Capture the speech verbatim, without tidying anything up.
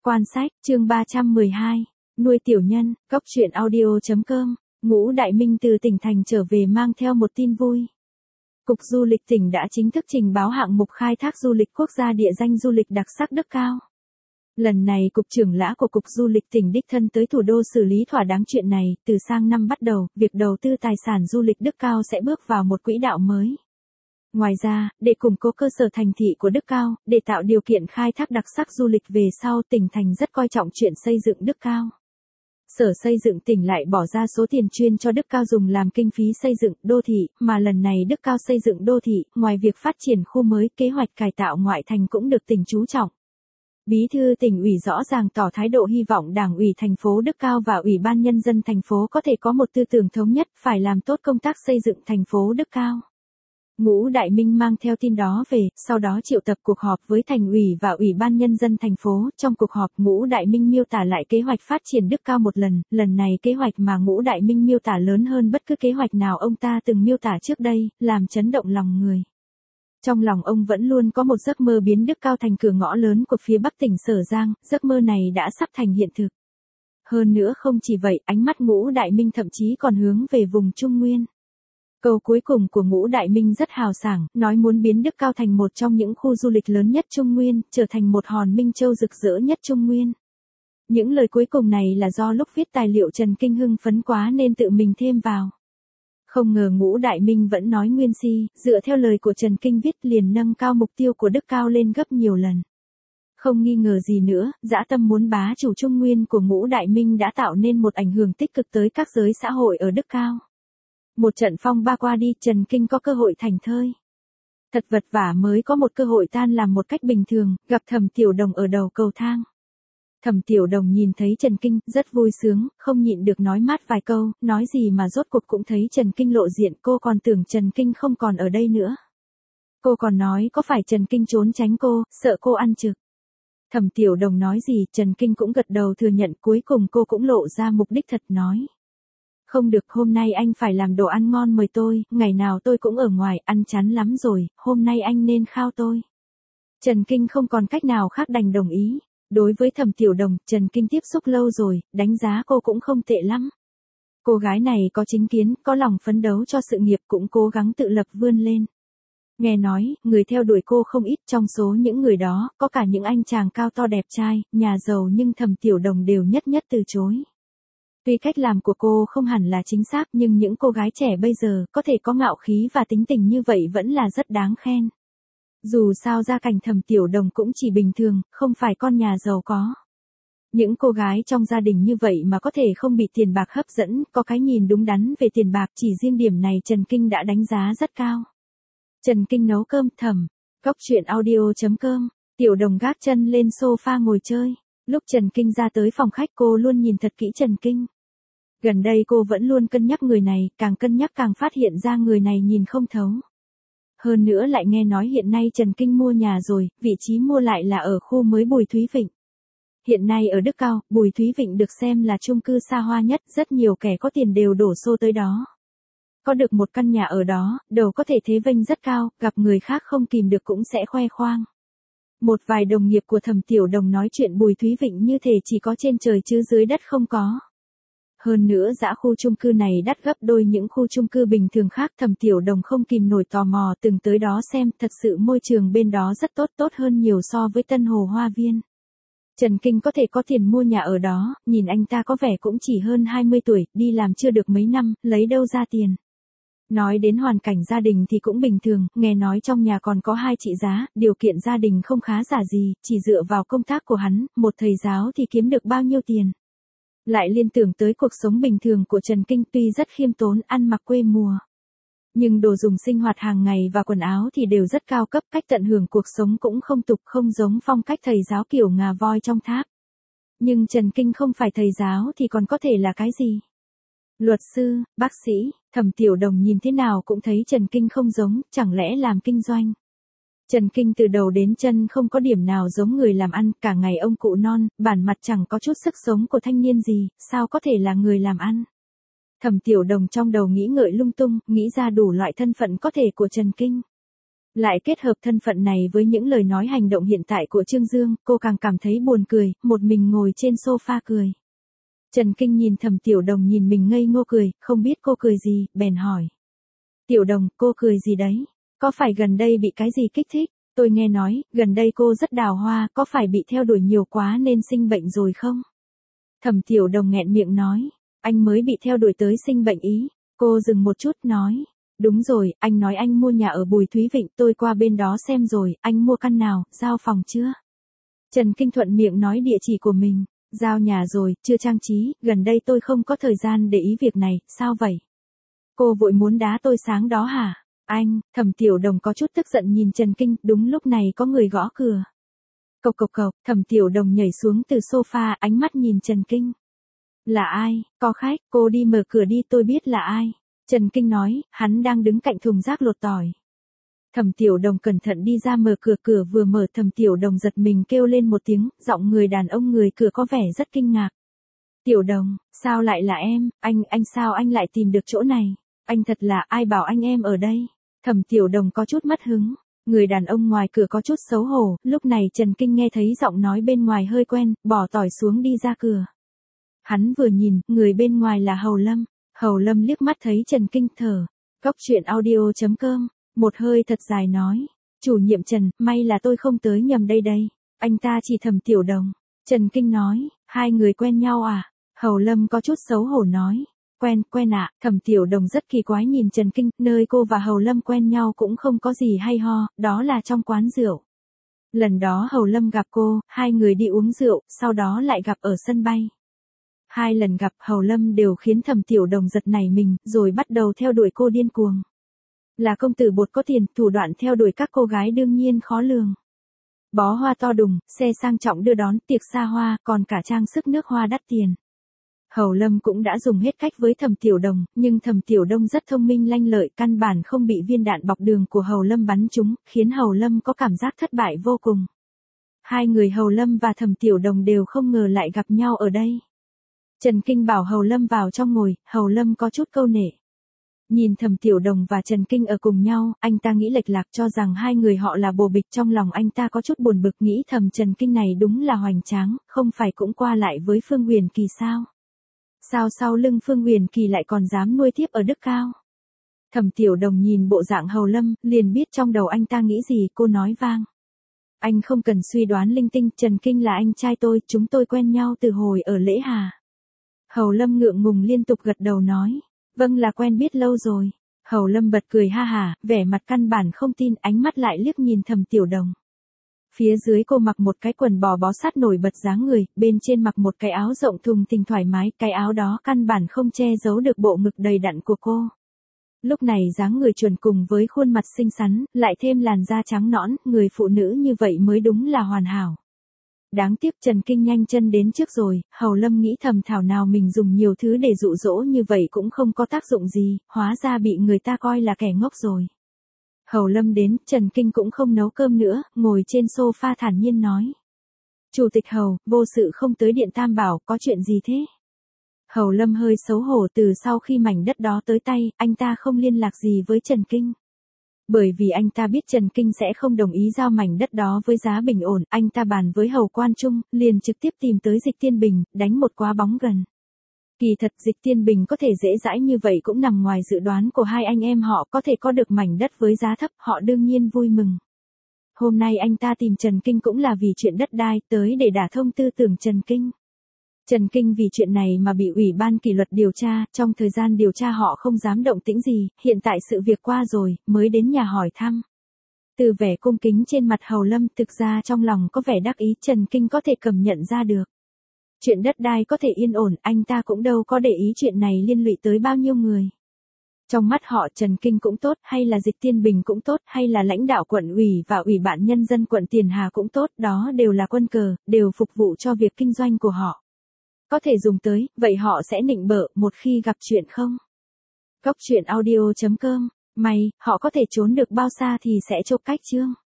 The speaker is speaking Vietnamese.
Quan sách, chương ba trăm mười hai, nuôi tiểu nhân, cốc truyện audio chấm com, Ngũ Đại Minh từ tỉnh thành trở về mang theo một tin vui. Cục Du lịch tỉnh đã chính thức trình báo hạng mục khai thác du lịch quốc gia địa danh du lịch đặc sắc Đức Cao. Lần này Cục trưởng lã của Cục Du lịch tỉnh đích thân tới thủ đô xử lý thỏa đáng chuyện này, từ sang năm bắt đầu, việc đầu tư tài sản du lịch Đức Cao sẽ bước vào một quỹ đạo mới. Ngoài ra, để củng cố cơ sở thành thị của Đức Cao, để tạo điều kiện khai thác đặc sắc du lịch về sau, tỉnh thành rất coi trọng chuyện xây dựng Đức Cao. Sở Xây dựng tỉnh lại bỏ ra số tiền chuyên cho Đức Cao dùng làm kinh phí xây dựng đô thị, mà lần này Đức Cao xây dựng đô thị, ngoài việc phát triển khu mới, kế hoạch cải tạo ngoại thành cũng được tỉnh chú trọng. Bí thư tỉnh ủy rõ ràng tỏ thái độ hy vọng Đảng ủy thành phố Đức Cao và Ủy ban Nhân dân thành phố có thể có một tư tưởng thống nhất, phải làm tốt công tác xây dựng thành phố Đức Cao. Ngũ Đại Minh mang theo tin đó về, sau đó triệu tập cuộc họp với thành ủy và Ủy ban Nhân dân thành phố. Trong cuộc họp, Ngũ Đại Minh miêu tả lại kế hoạch phát triển Đức Cao một lần, lần này kế hoạch mà Ngũ Đại Minh miêu tả lớn hơn bất cứ kế hoạch nào ông ta từng miêu tả trước đây, làm chấn động lòng người. Trong lòng ông vẫn luôn có một giấc mơ biến Đức Cao thành cửa ngõ lớn của phía Bắc tỉnh Sở Giang, giấc mơ này đã sắp thành hiện thực. Hơn nữa không chỉ vậy, ánh mắt Ngũ Đại Minh thậm chí còn hướng về vùng Trung Nguyên. Câu cuối cùng của Ngũ Đại Minh rất hào sảng, nói muốn biến Đức Cao thành một trong những khu du lịch lớn nhất Trung Nguyên, trở thành một hòn Minh Châu rực rỡ nhất Trung Nguyên. Những lời cuối cùng này là do lúc viết tài liệu Trần Kinh hưng phấn quá nên tự mình thêm vào. Không ngờ Ngũ Đại Minh vẫn nói nguyên si, dựa theo lời của Trần Kinh viết liền nâng cao mục tiêu của Đức Cao lên gấp nhiều lần. Không nghi ngờ gì nữa, dã tâm muốn bá chủ Trung Nguyên của Ngũ Đại Minh đã tạo nên một ảnh hưởng tích cực tới các giới xã hội ở Đức Cao. Một trận phong ba qua đi, Trần Kinh có cơ hội thành thơi. Thật vật vả mới có một cơ hội tan làm một cách bình thường, gặp Thẩm Tiểu Đồng ở đầu cầu thang. Thẩm Tiểu Đồng nhìn thấy Trần Kinh, rất vui sướng, không nhịn được nói mát vài câu, nói gì mà rốt cuộc cũng thấy Trần Kinh lộ diện, cô còn tưởng Trần Kinh không còn ở đây nữa. Cô còn nói có phải Trần Kinh trốn tránh cô, sợ cô ăn trực. Thẩm Tiểu Đồng nói gì, Trần Kinh cũng gật đầu thừa nhận, cuối cùng cô cũng lộ ra mục đích thật nói. Không được, hôm nay anh phải làm đồ ăn ngon mời tôi, ngày nào tôi cũng ở ngoài, ăn chán lắm rồi, hôm nay anh nên khao tôi. Trần Kinh không còn cách nào khác đành đồng ý. Đối với Thẩm Tiểu Đồng, Trần Kinh tiếp xúc lâu rồi, đánh giá cô cũng không tệ lắm. Cô gái này có chính kiến, có lòng phấn đấu cho sự nghiệp, cũng cố gắng tự lập vươn lên. Nghe nói, người theo đuổi cô không ít, trong số những người đó, có cả những anh chàng cao to đẹp trai, nhà giàu, nhưng Thẩm Tiểu Đồng đều nhất nhất từ chối. Tuy cách làm của cô không hẳn là chính xác, nhưng những cô gái trẻ bây giờ có thể có ngạo khí và tính tình như vậy vẫn là rất đáng khen. Dù sao gia cảnh Thẩm Tiểu Đồng cũng chỉ bình thường, không phải con nhà giàu có. Những cô gái trong gia đình như vậy mà có thể không bị tiền bạc hấp dẫn, có cái nhìn đúng đắn về tiền bạc, chỉ riêng điểm này Trần Kinh đã đánh giá rất cao. Trần Kinh nấu cơm thầm, cốc truyện audio chấm com, Tiểu Đồng gác chân lên sofa ngồi chơi. Lúc Trần Kinh ra tới phòng khách cô luôn nhìn thật kỹ Trần Kinh. Gần đây cô vẫn luôn cân nhắc người này, càng cân nhắc càng phát hiện ra người này nhìn không thấu. Hơn nữa lại nghe nói hiện nay Trần Kinh mua nhà rồi, vị trí mua lại là ở khu mới Bùi Thúy Vịnh. Hiện nay ở Đức Cao, Bùi Thúy Vịnh được xem là chung cư xa hoa nhất, rất nhiều kẻ có tiền đều đổ xô tới đó. Có được một căn nhà ở đó, đầu có thể thế vênh rất cao, gặp người khác không kìm được cũng sẽ khoe khoang. Một vài đồng nghiệp của Thẩm Tiểu Đồng nói chuyện Bùi Thúy Vịnh như thể chỉ có trên trời chứ dưới đất không có. Hơn nữa dã khu chung cư này đắt gấp đôi những khu chung cư bình thường khác, Thẩm Tiểu Đồng không kìm nổi tò mò từng tới đó xem, thật sự môi trường bên đó rất tốt, tốt hơn nhiều so với Tân Hồ Hoa Viên. Trần Kinh có thể có tiền mua nhà ở đó, nhìn anh ta có vẻ cũng chỉ hơn hai mươi tuổi, đi làm chưa được mấy năm, lấy đâu ra tiền. Nói đến hoàn cảnh gia đình thì cũng bình thường, nghe nói trong nhà còn có hai chị giá, điều kiện gia đình không khá giả gì, chỉ dựa vào công tác của hắn, một thầy giáo thì kiếm được bao nhiêu tiền. Lại liên tưởng tới cuộc sống bình thường của Trần Kinh, tuy rất khiêm tốn, ăn mặc quê mùa. Nhưng đồ dùng sinh hoạt hàng ngày và quần áo thì đều rất cao cấp, cách tận hưởng cuộc sống cũng không tục, không giống phong cách thầy giáo kiểu ngà voi trong tháp. Nhưng Trần Kinh không phải thầy giáo thì còn có thể là cái gì? Luật sư, bác sĩ, Thẩm Tiểu Đồng nhìn thế nào cũng thấy Trần Kinh không giống, chẳng lẽ làm kinh doanh. Trần Kinh từ đầu đến chân không có điểm nào giống người làm ăn, cả ngày ông cụ non, bản mặt chẳng có chút sức sống của thanh niên gì, sao có thể là người làm ăn. Thẩm Tiểu Đồng trong đầu nghĩ ngợi lung tung, nghĩ ra đủ loại thân phận có thể của Trần Kinh. Lại kết hợp thân phận này với những lời nói hành động hiện tại của Trương Dương, cô càng cảm thấy buồn cười, một mình ngồi trên sofa cười. Trần Kinh nhìn Thẩm Tiểu Đồng nhìn mình ngây ngô cười, không biết cô cười gì, bèn hỏi. Tiểu Đồng, cô cười gì đấy? Có phải gần đây bị cái gì kích thích? Tôi nghe nói, gần đây cô rất đào hoa, có phải bị theo đuổi nhiều quá nên sinh bệnh rồi không? Thẩm Tiểu Đồng nghẹn miệng nói, anh mới bị theo đuổi tới sinh bệnh ý. Cô dừng một chút nói, đúng rồi, anh nói anh mua nhà ở Bùi Thúy Vịnh, tôi qua bên đó xem rồi, anh mua căn nào, giao phòng chưa? Trần Kinh thuận miệng nói địa chỉ của mình, giao nhà rồi, chưa trang trí, gần đây tôi không có thời gian để ý việc này, sao vậy? Cô vội muốn đá tôi sáng đó hả? Anh, Thẩm Tiểu Đồng có chút tức giận nhìn Trần Kinh, đúng lúc này có người gõ cửa. Cộc cộc cộc, Thẩm Tiểu Đồng nhảy xuống từ sofa, ánh mắt nhìn Trần Kinh. Là ai? Có khách, cô đi mở cửa đi, tôi biết là ai. Trần Kinh nói, hắn đang đứng cạnh thùng rác lột tỏi. Thẩm Tiểu Đồng cẩn thận đi ra mở cửa, cửa vừa mở Thẩm Tiểu Đồng giật mình kêu lên một tiếng, giọng người đàn ông người cửa có vẻ rất kinh ngạc. Tiểu Đồng, sao lại là em, anh, anh sao anh lại tìm được chỗ này? Anh thật là, ai bảo anh em ở đây? Thẩm Tiểu Đồng có chút mất hứng. Người đàn ông ngoài cửa có chút xấu hổ, lúc này Trần Kinh nghe thấy giọng nói bên ngoài hơi quen, bỏ tỏi xuống đi ra cửa. Hắn vừa nhìn, người bên ngoài là Hầu Lâm. Hầu Lâm liếc mắt thấy Trần Kinh thở. Cóc truyện audio chấm com, một hơi thật dài nói. Chủ nhiệm Trần, may là tôi không tới nhầm đây đây. Anh ta chỉ Thẩm Tiểu Đồng. Trần Kinh nói, hai người quen nhau à? Hầu Lâm có chút xấu hổ nói. Quen, quen ạ, à. Thẩm Tiểu Đồng rất kỳ quái nhìn Trần Kinh, nơi cô và Hầu Lâm quen nhau cũng không có gì hay ho, đó là trong quán rượu. Lần đó Hầu Lâm gặp cô, hai người đi uống rượu, sau đó lại gặp ở sân bay. Hai lần gặp Hầu Lâm đều khiến Thẩm Tiểu Đồng giật nảy mình, rồi bắt đầu theo đuổi cô điên cuồng. Là công tử bột có tiền, thủ đoạn theo đuổi các cô gái đương nhiên khó lường. Bó hoa to đùng, xe sang trọng đưa đón, tiệc xa hoa, còn cả trang sức nước hoa đắt tiền. Hầu Lâm cũng đã dùng hết cách với Thẩm Tiểu Đồng, nhưng Thẩm Tiểu Đồng rất thông minh lanh lợi, căn bản không bị viên đạn bọc đường của Hầu Lâm bắn trúng, khiến Hầu Lâm có cảm giác thất bại vô cùng. Hai người Hầu Lâm và Thẩm Tiểu Đồng đều không ngờ lại gặp nhau ở đây. Trần Kinh bảo Hầu Lâm vào trong ngồi, Hầu Lâm có chút câu nể. Nhìn Thẩm Tiểu Đồng và Trần Kinh ở cùng nhau, anh ta nghĩ lệch lạc cho rằng hai người họ là bồ bịch, trong lòng anh ta có chút buồn bực nghĩ thầm Trần Kinh này đúng là hoành tráng, không phải cũng qua lại với Phương Huyền Kỳ sao? Sao sau lưng Phương Huyền Kỳ lại còn dám nuôi tiếp ở Đức Cao? Thẩm Tiểu Đồng nhìn bộ dạng Hầu Lâm, liền biết trong đầu anh ta nghĩ gì, cô nói vang. Anh không cần suy đoán linh tinh, Trần Kinh là anh trai tôi, chúng tôi quen nhau từ hồi ở Lễ Hà. Hầu Lâm ngượng ngùng liên tục gật đầu nói, vâng là quen biết lâu rồi. Hầu Lâm bật cười ha hả, vẻ mặt căn bản không tin, ánh mắt lại liếc nhìn Thẩm Tiểu Đồng. Phía dưới cô mặc một cái quần bò bó sát nổi bật dáng người, bên trên mặc một cái áo rộng thùng thình thoải mái, cái áo đó căn bản không che giấu được bộ ngực đầy đặn của cô. Lúc này dáng người chuẩn cùng với khuôn mặt xinh xắn, lại thêm làn da trắng nõn, người phụ nữ như vậy mới đúng là hoàn hảo. Đáng tiếc Trần Kinh nhanh chân đến trước rồi, Hầu Lâm nghĩ thầm thảo nào mình dùng nhiều thứ để dụ dỗ như vậy cũng không có tác dụng gì, hóa ra bị người ta coi là kẻ ngốc rồi. Hầu Lâm đến, Trần Kinh cũng không nấu cơm nữa, ngồi trên sofa thản nhiên nói. Chủ tịch Hầu, vô sự không tới Điện Tam Bảo, có chuyện gì thế? Hầu Lâm hơi xấu hổ, từ sau khi mảnh đất đó tới tay, anh ta không liên lạc gì với Trần Kinh. Bởi vì anh ta biết Trần Kinh sẽ không đồng ý giao mảnh đất đó với giá bình ổn, anh ta bàn với Hầu Quan Trung, liền trực tiếp tìm tới Dịch Tiên Bình, đánh một quả bóng gần. Kỳ thật Dịch Tiên Bình có thể dễ dãi như vậy cũng nằm ngoài dự đoán của hai anh em họ, có thể có được mảnh đất với giá thấp, họ đương nhiên vui mừng. Hôm nay anh ta tìm Trần Kinh cũng là vì chuyện đất đai, tới để đả thông tư tưởng Trần Kinh. Trần Kinh vì chuyện này mà bị Ủy ban kỷ luật điều tra, trong thời gian điều tra họ không dám động tĩnh gì, hiện tại sự việc qua rồi, mới đến nhà hỏi thăm. Từ vẻ cung kính trên mặt Hầu Lâm, thực ra trong lòng có vẻ đắc ý, Trần Kinh có thể cảm nhận ra được. Chuyện đất đai có thể yên ổn, anh ta cũng đâu có để ý chuyện này liên lụy tới bao nhiêu người. Trong mắt họ Trần Kinh cũng tốt, hay là Dịch Tiên Bình cũng tốt, hay là lãnh đạo quận ủy và Ủy ban Nhân dân quận Tiền Hà cũng tốt, đó đều là quân cờ, đều phục vụ cho việc kinh doanh của họ. Có thể dùng tới, vậy họ sẽ nịnh bợ một khi gặp chuyện không? Cóc truyện audio chấm com, may, họ có thể trốn được bao xa thì sẽ chộp cách chương.